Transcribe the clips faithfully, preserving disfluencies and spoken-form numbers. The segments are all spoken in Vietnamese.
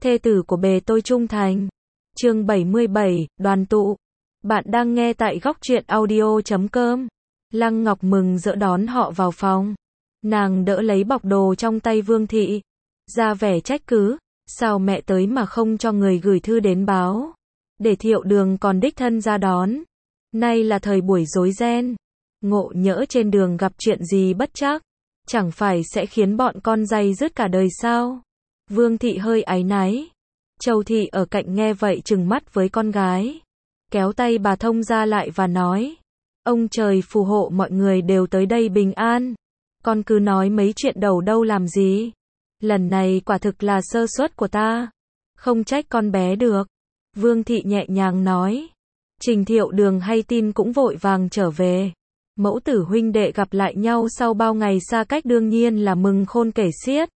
thê tử của bề tôi trung thành. Chương bảy mươi bảy, đoàn tụ. Bạn đang nghe tại góc truyện audio chấm com. Lăng Ngọc mừng rỡ đón họ vào phòng. Nàng đỡ lấy bọc đồ trong tay Vương Thị, ra vẻ trách cứ, sao mẹ tới mà không cho người gửi thư đến báo, để Thiệu Đường còn đích thân ra đón. Nay là thời buổi rối ren, ngộ nhỡ trên đường gặp chuyện gì bất trắc, chẳng phải sẽ khiến bọn con day dứt cả đời sao? Vương Thị hơi áy náy. Châu Thị ở cạnh nghe vậy trừng mắt với con gái, kéo tay bà thông ra lại và nói: ông trời phù hộ mọi người đều tới đây bình an. Con cứ nói mấy chuyện đầu đâu làm gì. Lần này quả thực là sơ suất của ta, không trách con bé được. Vương Thị nhẹ nhàng nói. Trình Thiệu Đường hay tin cũng vội vàng trở về. Mẫu tử huynh đệ gặp lại nhau sau bao ngày xa cách đương nhiên là mừng khôn kể xiết.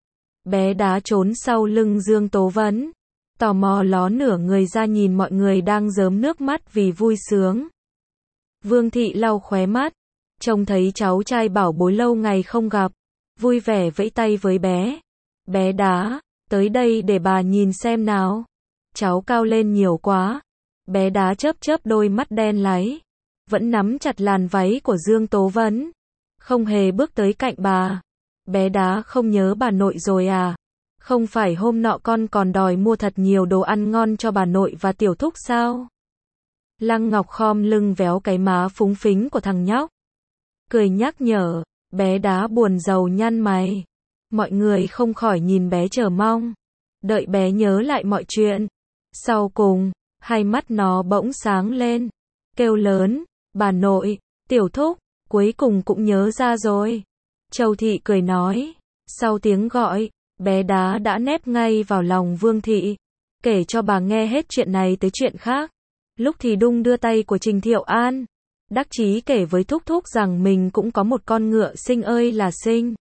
Bé Đá trốn sau lưng Dương Tố Vấn, tò mò ló nửa người ra nhìn mọi người đang rớm nước mắt vì vui sướng. Vương Thị lau khóe mắt, trông thấy cháu trai bảo bối lâu ngày không gặp, vui vẻ vẫy tay với bé. Bé Đá, tới đây để bà nhìn xem nào. Cháu cao lên nhiều quá. Bé Đá chớp chớp đôi mắt đen láy, vẫn nắm chặt làn váy của Dương Tố Vấn, không hề bước tới cạnh bà. Bé Đá không nhớ bà nội rồi à? Không phải hôm nọ con còn đòi mua thật nhiều đồ ăn ngon cho bà nội và tiểu thúc sao? Lăng Ngọc khom lưng véo cái má phúng phính của thằng nhóc, cười nhắc nhở. Bé Đá buồn rầu nhăn mày. Mọi người không khỏi nhìn bé chờ mong, đợi bé nhớ lại mọi chuyện. Sau cùng, hai mắt nó bỗng sáng lên, kêu lớn: bà nội, tiểu thúc, cuối cùng cũng nhớ ra rồi. Châu Thị cười nói. Sau tiếng gọi, bé Đá đã nép ngay vào lòng Vương Thị, kể cho bà nghe hết chuyện này tới chuyện khác. Lúc thì đung đưa tay của Trình Thiệu An, đắc chí kể với thúc thúc rằng mình cũng có một con ngựa xinh ơi là xinh.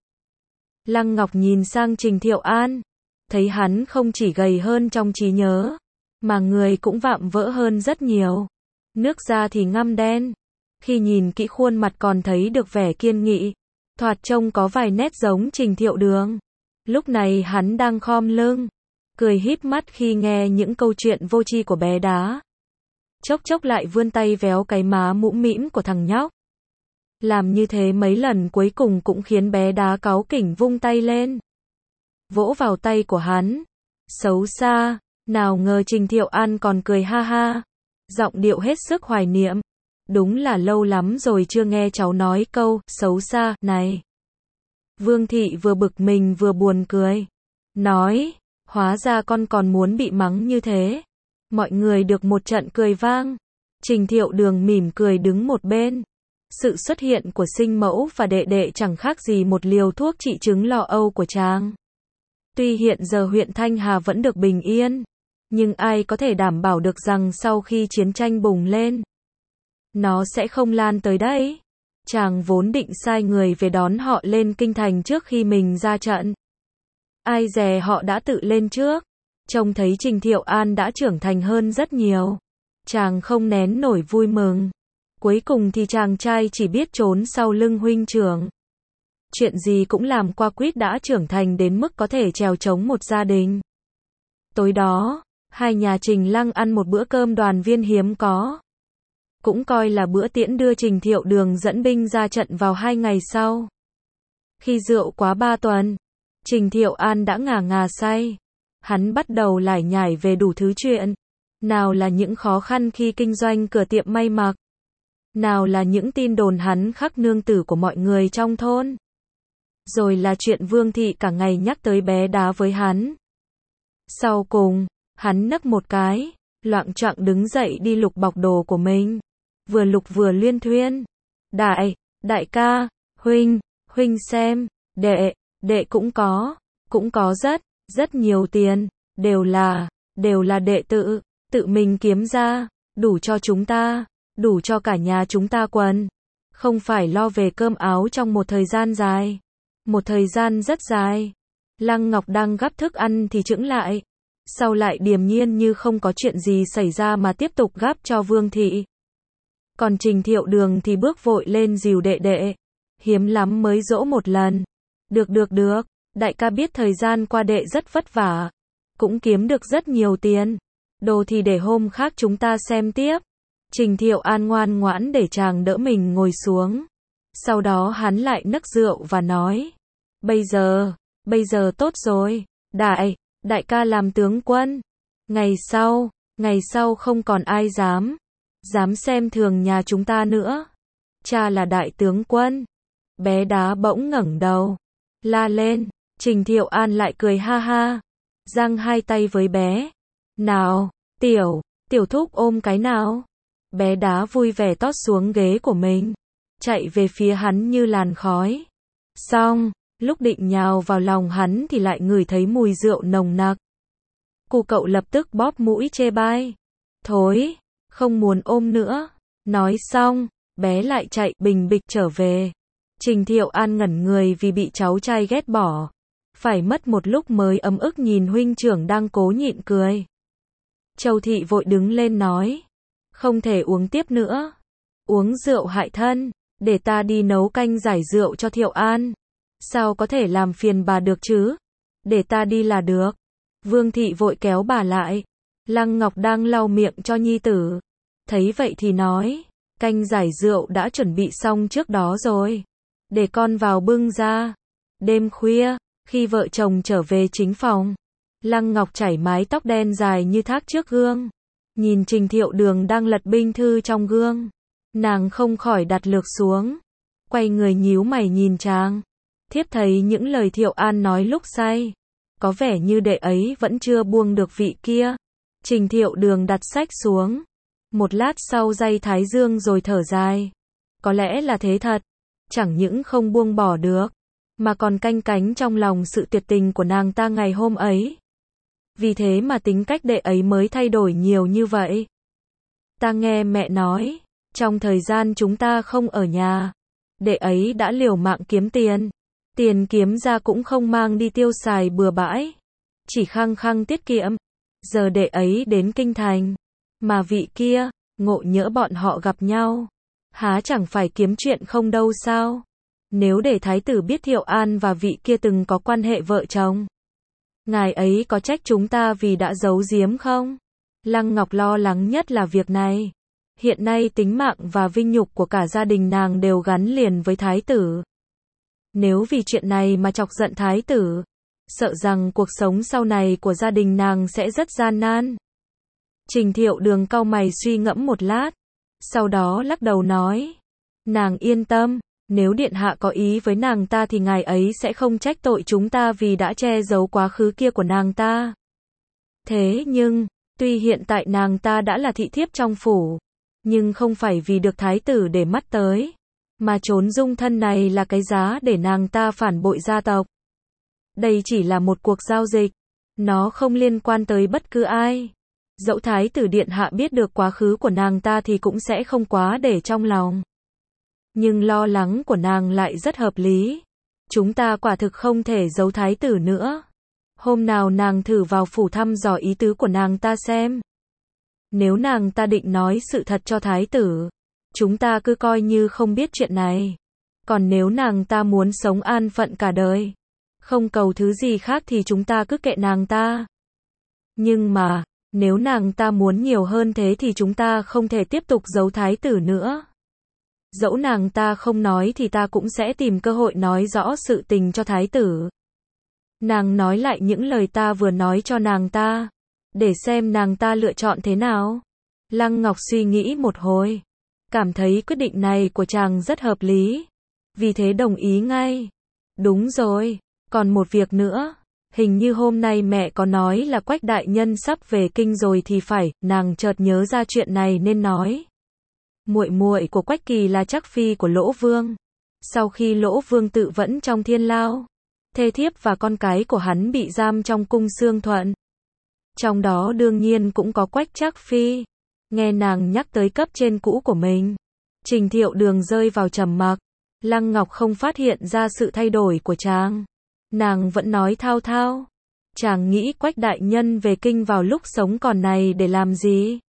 Lăng Ngọc nhìn sang Trình Thiệu An, thấy hắn không chỉ gầy hơn trong trí nhớ, mà người cũng vạm vỡ hơn rất nhiều. Nước da thì ngăm đen, khi nhìn kỹ khuôn mặt còn thấy được vẻ kiên nghị, thoạt trông có vài nét giống Trình Thiệu Đường. Lúc này hắn đang khom lưng, cười híp mắt khi nghe những câu chuyện vô tri của bé Đá. Chốc chốc lại vươn tay véo cái má mũm mĩm của thằng nhóc. Làm như thế mấy lần cuối cùng cũng khiến bé Đá cáu kỉnh vung tay lên, vỗ vào tay của hắn. Xấu xa. Nào ngờ Trình Thiệu An còn cười ha ha, giọng điệu hết sức hoài niệm. Đúng là lâu lắm rồi chưa nghe cháu nói câu xấu xa này. Vương Thị vừa bực mình vừa buồn cười, nói: hóa ra con còn muốn bị mắng như thế. Mọi người được một trận cười vang. Trình Thiệu Đường mỉm cười đứng một bên. Sự xuất hiện của sinh mẫu và đệ đệ chẳng khác gì một liều thuốc trị chứng lo âu của chàng. Tuy hiện giờ huyện Thanh Hà vẫn được bình yên, nhưng ai có thể đảm bảo được rằng sau khi chiến tranh bùng lên, nó sẽ không lan tới đấy. Chàng vốn định sai người về đón họ lên kinh thành trước khi mình ra trận. Ai dè họ đã tự lên trước. Trông thấy Trình Thiệu An đã trưởng thành hơn rất nhiều, chàng không nén nổi vui mừng. Cuối cùng thì chàng trai chỉ biết trốn sau lưng huynh trưởng. Chuyện gì cũng làm qua quýt đã trưởng thành đến mức có thể trèo chống một gia đình. Tối đó, hai nhà Trình Lăng ăn một bữa cơm đoàn viên hiếm có, cũng coi là bữa tiễn đưa Trình Thiệu Đường dẫn binh ra trận vào hai ngày sau. Khi rượu quá ba tuần, Trình Thiệu An đã ngà ngà say. Hắn bắt đầu lải nhải về đủ thứ chuyện. Nào là những khó khăn khi kinh doanh cửa tiệm may mặc, nào là những tin đồn hắn khắc nương tử của mọi người trong thôn, rồi là chuyện Vương Thị cả ngày nhắc tới bé Đá với hắn. Sau cùng, hắn nấc một cái, loạng choạng đứng dậy đi lục bọc đồ của mình. Vừa lục vừa luyên thuyên. Đại, đại ca, huynh, huynh xem, đệ, đệ cũng có, cũng có rất, rất nhiều tiền, đều là, đều là đệ tự, tự mình kiếm ra, đủ cho chúng ta, đủ cho cả nhà chúng ta quần. Không phải lo về cơm áo trong một thời gian dài, một thời gian rất dài. Lăng Ngọc đang gắp thức ăn thì chững lại, sau lại điềm nhiên như không có chuyện gì xảy ra mà tiếp tục gắp cho Vương Thị. Còn Trình Thiệu Đường thì bước vội lên dìu đệ đệ, hiếm lắm mới dỗ một lần. Được được được, đại ca biết thời gian qua đệ rất vất vả, cũng kiếm được rất nhiều tiền. Đồ thì để hôm khác chúng ta xem tiếp. Trình Thiệu An ngoan ngoãn để chàng đỡ mình ngồi xuống. Sau đó hắn lại nấc rượu và nói. Bây giờ, bây giờ tốt rồi. Đại, đại ca làm tướng quân. Ngày sau, ngày sau không còn ai dám, dám xem thường nhà chúng ta nữa. Cha là đại tướng quân. Bé Đá bỗng ngẩng đầu, la lên. Trình Thiệu An lại cười ha ha, giang hai tay với bé. Nào, tiểu, tiểu thúc ôm cái nào. Bé Đá vui vẻ tót xuống ghế của mình, chạy về phía hắn như làn khói. Xong, lúc định nhào vào lòng hắn thì lại ngửi thấy mùi rượu nồng nặc. Cu cậu lập tức bóp mũi chê bai. Thối, không muốn ôm nữa. Nói xong, bé lại chạy bình bịch trở về. Trình Thiệu An ngẩn người vì bị cháu trai ghét bỏ. Phải mất một lúc mới ấm ức nhìn huynh trưởng đang cố nhịn cười. Châu Thị vội đứng lên nói. Không thể uống tiếp nữa. Uống rượu hại thân. Để ta đi nấu canh giải rượu cho Thiệu An. Sao có thể làm phiền bà được chứ? Để ta đi là được. Vương Thị vội kéo bà lại. Lăng Ngọc đang lau miệng cho nhi tử. Thấy vậy thì nói. Canh giải rượu đã chuẩn bị xong trước đó rồi. Để con vào bưng ra. Đêm khuya, khi vợ chồng trở về chính phòng, Lăng Ngọc chải mái tóc đen dài như thác trước gương. Nhìn Trình Thiệu Đường đang lật binh thư trong gương. Nàng không khỏi đặt lược xuống. Quay người nhíu mày nhìn chàng. Thiếp thấy những lời Thiệu An nói lúc say. Có vẻ như đệ ấy vẫn chưa buông được vị kia. Trình Thiệu Đường đặt sách xuống. Một lát sau day thái dương rồi thở dài. Có lẽ là thế thật. Chẳng những không buông bỏ được, mà còn canh cánh trong lòng sự tuyệt tình của nàng ta ngày hôm ấy. Vì thế mà tính cách đệ ấy mới thay đổi nhiều như vậy. Ta nghe mẹ nói, trong thời gian chúng ta không ở nhà, đệ ấy đã liều mạng kiếm tiền. Tiền kiếm ra cũng không mang đi tiêu xài bừa bãi, chỉ khăng khăng tiết kiệm. Giờ đệ ấy đến kinh thành, mà vị kia, ngộ nhỡ bọn họ gặp nhau, há chẳng phải kiếm chuyện không đâu sao? Nếu để thái tử biết Thiệu An và vị kia từng có quan hệ vợ chồng, ngài ấy có trách chúng ta vì đã giấu giếm không? Lăng Ngọc lo lắng nhất là việc này. Hiện nay tính mạng và vinh nhục của cả gia đình nàng đều gắn liền với thái tử. Nếu vì chuyện này mà chọc giận thái tử, sợ rằng cuộc sống sau này của gia đình nàng sẽ rất gian nan. Trình Thiệu Đường cau mày suy ngẫm một lát, sau đó lắc đầu nói. Nàng yên tâm, nếu điện hạ có ý với nàng ta thì ngài ấy sẽ không trách tội chúng ta vì đã che giấu quá khứ kia của nàng ta. Thế nhưng, tuy hiện tại nàng ta đã là thị thiếp trong phủ, nhưng không phải vì được thái tử để mắt tới, mà trốn dung thân này là cái giá để nàng ta phản bội gia tộc. Đây chỉ là một cuộc giao dịch, nó không liên quan tới bất cứ ai. Dẫu thái tử điện hạ biết được quá khứ của nàng ta thì cũng sẽ không quá để trong lòng. Nhưng lo lắng của nàng lại rất hợp lý. Chúng ta quả thực không thể giấu thái tử nữa. Hôm nào nàng thử vào phủ thăm dò ý tứ của nàng ta xem. Nếu nàng ta định nói sự thật cho thái tử, chúng ta cứ coi như không biết chuyện này. Còn nếu nàng ta muốn sống an phận cả đời, không cầu thứ gì khác thì chúng ta cứ kệ nàng ta. Nhưng mà, nếu nàng ta muốn nhiều hơn thế thì chúng ta không thể tiếp tục giấu thái tử nữa. Dẫu nàng ta không nói thì ta cũng sẽ tìm cơ hội nói rõ sự tình cho thái tử. Nàng nói lại những lời ta vừa nói cho nàng ta, để xem nàng ta lựa chọn thế nào. Lăng Ngọc suy nghĩ một hồi, cảm thấy quyết định này của chàng rất hợp lý, vì thế đồng ý ngay. Đúng rồi, còn một việc nữa, hình như hôm nay mẹ có nói là Quách đại nhân sắp về kinh rồi thì phải. Nàng chợt nhớ ra chuyện này nên nói. Muội muội của Quách Kỳ là chắc phi của Lỗ Vương. Sau khi Lỗ Vương tự vẫn trong thiên lao, thê thiếp và con cái của hắn bị giam trong cung Xương Thuận. Trong đó đương nhiên cũng có Quách Trác phi. Nghe nàng nhắc tới cấp trên cũ của mình, Trình Thiệu Đường rơi vào trầm mặc. Lăng Ngọc không phát hiện ra sự thay đổi của chàng. Nàng vẫn nói thao thao. Chàng nghĩ Quách đại nhân về kinh vào lúc sống còn này để làm gì?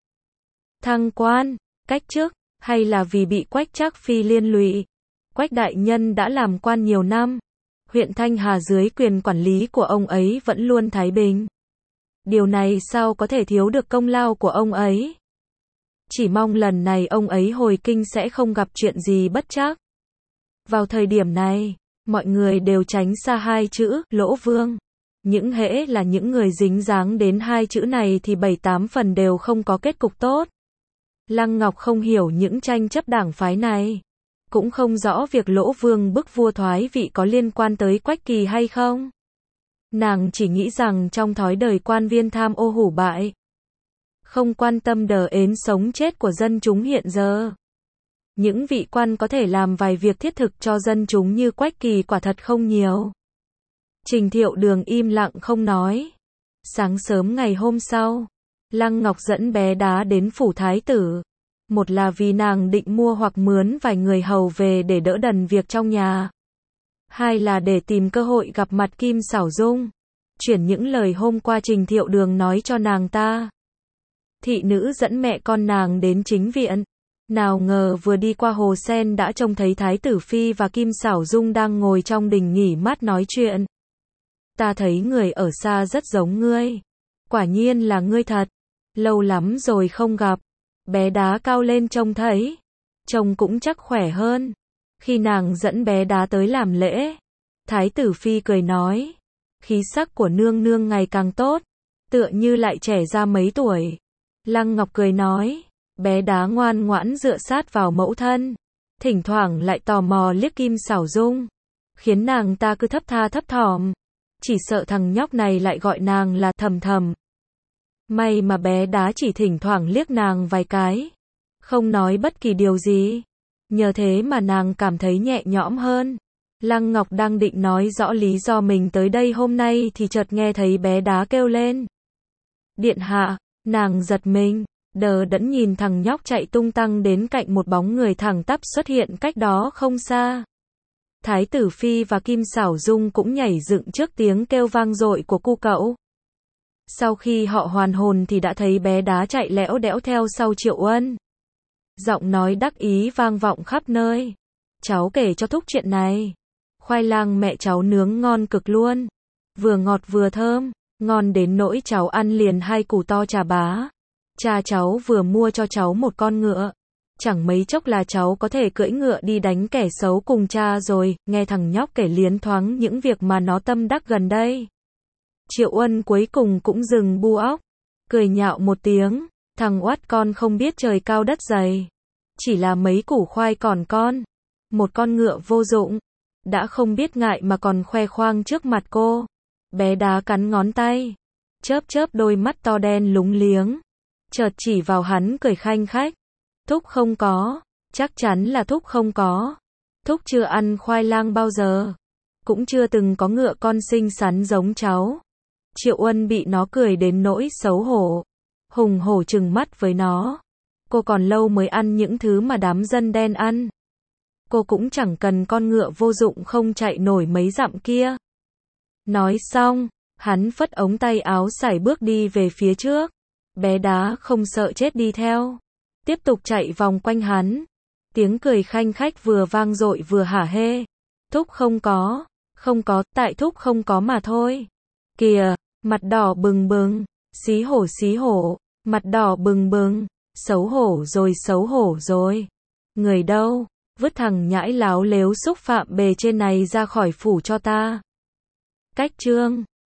Thăng quan, cách chức, hay là vì bị Quách Trác phi liên lụy? Quách đại nhân đã làm quan nhiều năm. Huyện Thanh Hà dưới quyền quản lý của ông ấy vẫn luôn thái bình. Điều này sao có thể thiếu được công lao của ông ấy. Chỉ mong lần này ông ấy hồi kinh sẽ không gặp chuyện gì bất trắc. Vào thời điểm này, mọi người đều tránh xa hai chữ Lỗ Vương. Những hễ là những người dính dáng đến hai chữ này thì bảy tám phần đều không có kết cục tốt. Lăng Ngọc không hiểu những tranh chấp đảng phái này. Cũng không rõ việc Lỗ Vương bức vua thoái vị có liên quan tới Quách Kỳ hay không. Nàng chỉ nghĩ rằng trong thói đời quan viên tham ô hủ bại, không quan tâm đờ ến sống chết của dân chúng hiện giờ. Những vị quan có thể làm vài việc thiết thực cho dân chúng như Quách Kỳ quả thật không nhiều. Trình Thiệu Đường im lặng không nói. Sáng sớm ngày hôm sau, Lăng Ngọc dẫn bé đá đến phủ thái tử. Một là vì nàng định mua hoặc mướn vài người hầu về để đỡ đần việc trong nhà. Hai là để tìm cơ hội gặp mặt Kim Xảo Dung, chuyển những lời hôm qua Trình Thiệu Đường nói cho nàng ta. Thị nữ dẫn mẹ con nàng đến chính viện. Nào ngờ vừa đi qua hồ sen đã trông thấy Thái tử Phi và Kim Xảo Dung đang ngồi trong đình nghỉ mát nói chuyện. Ta thấy người ở xa rất giống ngươi. Quả nhiên là ngươi thật. Lâu lắm rồi không gặp. Bé đá cao lên trông thấy. Trông cũng chắc khỏe hơn. Khi nàng dẫn bé đá tới làm lễ, Thái tử Phi cười nói. Khí sắc của nương nương ngày càng tốt. Tựa như lại trẻ ra mấy tuổi. Lăng Ngọc cười nói. Bé đá ngoan ngoãn dựa sát vào mẫu thân. Thỉnh thoảng lại tò mò liếc Kim Xảo Dung. Khiến nàng ta cứ thấp tha thấp thỏm. Chỉ sợ thằng nhóc này lại gọi nàng là Thầm Thầm. May mà bé đá chỉ thỉnh thoảng liếc nàng vài cái. Không nói bất kỳ điều gì. Nhờ thế mà nàng cảm thấy nhẹ nhõm hơn. Lăng Ngọc đang định nói rõ lý do mình tới đây hôm nay thì chợt nghe thấy bé đá kêu lên. Điện hạ, nàng giật mình. Đờ đẫn nhìn thằng nhóc chạy tung tăng đến cạnh một bóng người thẳng tắp xuất hiện cách đó không xa. Thái tử Phi và Kim Xảo Dung cũng nhảy dựng trước tiếng kêu vang dội của cu cậu. Sau khi họ hoàn hồn thì đã thấy bé đá chạy lẽo đẽo theo sau Triệu Uân. Giọng nói đắc ý vang vọng khắp nơi. Cháu kể cho thúc chuyện này. Khoai lang mẹ cháu nướng ngon cực luôn. Vừa ngọt vừa thơm, ngon đến nỗi cháu ăn liền hai củ to chà bá. Cha cháu vừa mua cho cháu một con ngựa. Chẳng mấy chốc là cháu có thể cưỡi ngựa đi đánh kẻ xấu cùng cha rồi. Nghe thằng nhóc kể liến thoáng những việc mà nó tâm đắc gần đây. Triệu Uân cuối cùng cũng dừng bu óc. Cười nhạo một tiếng. Thằng oát con không biết trời cao đất dày. Chỉ là mấy củ khoai còn con. Một con ngựa vô dụng. Đã không biết ngại mà còn khoe khoang trước mặt cô. Bé đá cắn ngón tay. Chớp chớp đôi mắt to đen lúng liếng. Chợt chỉ vào hắn cười khanh khách. Thúc không có. Chắc chắn là Thúc không có. Thúc chưa ăn khoai lang bao giờ. Cũng chưa từng có ngựa con xinh xắn giống cháu. Triệu Uân bị nó cười đến nỗi xấu hổ. Hùng hổ trừng mắt với nó. Cô còn lâu mới ăn những thứ mà đám dân đen ăn. Cô cũng chẳng cần con ngựa vô dụng không chạy nổi mấy dặm kia. Nói xong, hắn phất ống tay áo sải bước đi về phía trước. Bé đá không sợ chết đi theo. Tiếp tục chạy vòng quanh hắn. Tiếng cười khanh khách vừa vang dội vừa hả hê. Thúc không có. Không có, tại Thúc không có mà thôi. Kìa, mặt đỏ bừng bừng. Xí hổ xí hổ. Mặt đỏ bừng bừng. Xấu hổ rồi xấu hổ rồi. Người đâu? Vứt thằng nhãi láo lếu xúc phạm bề trên này ra khỏi phủ cho ta. Cách chương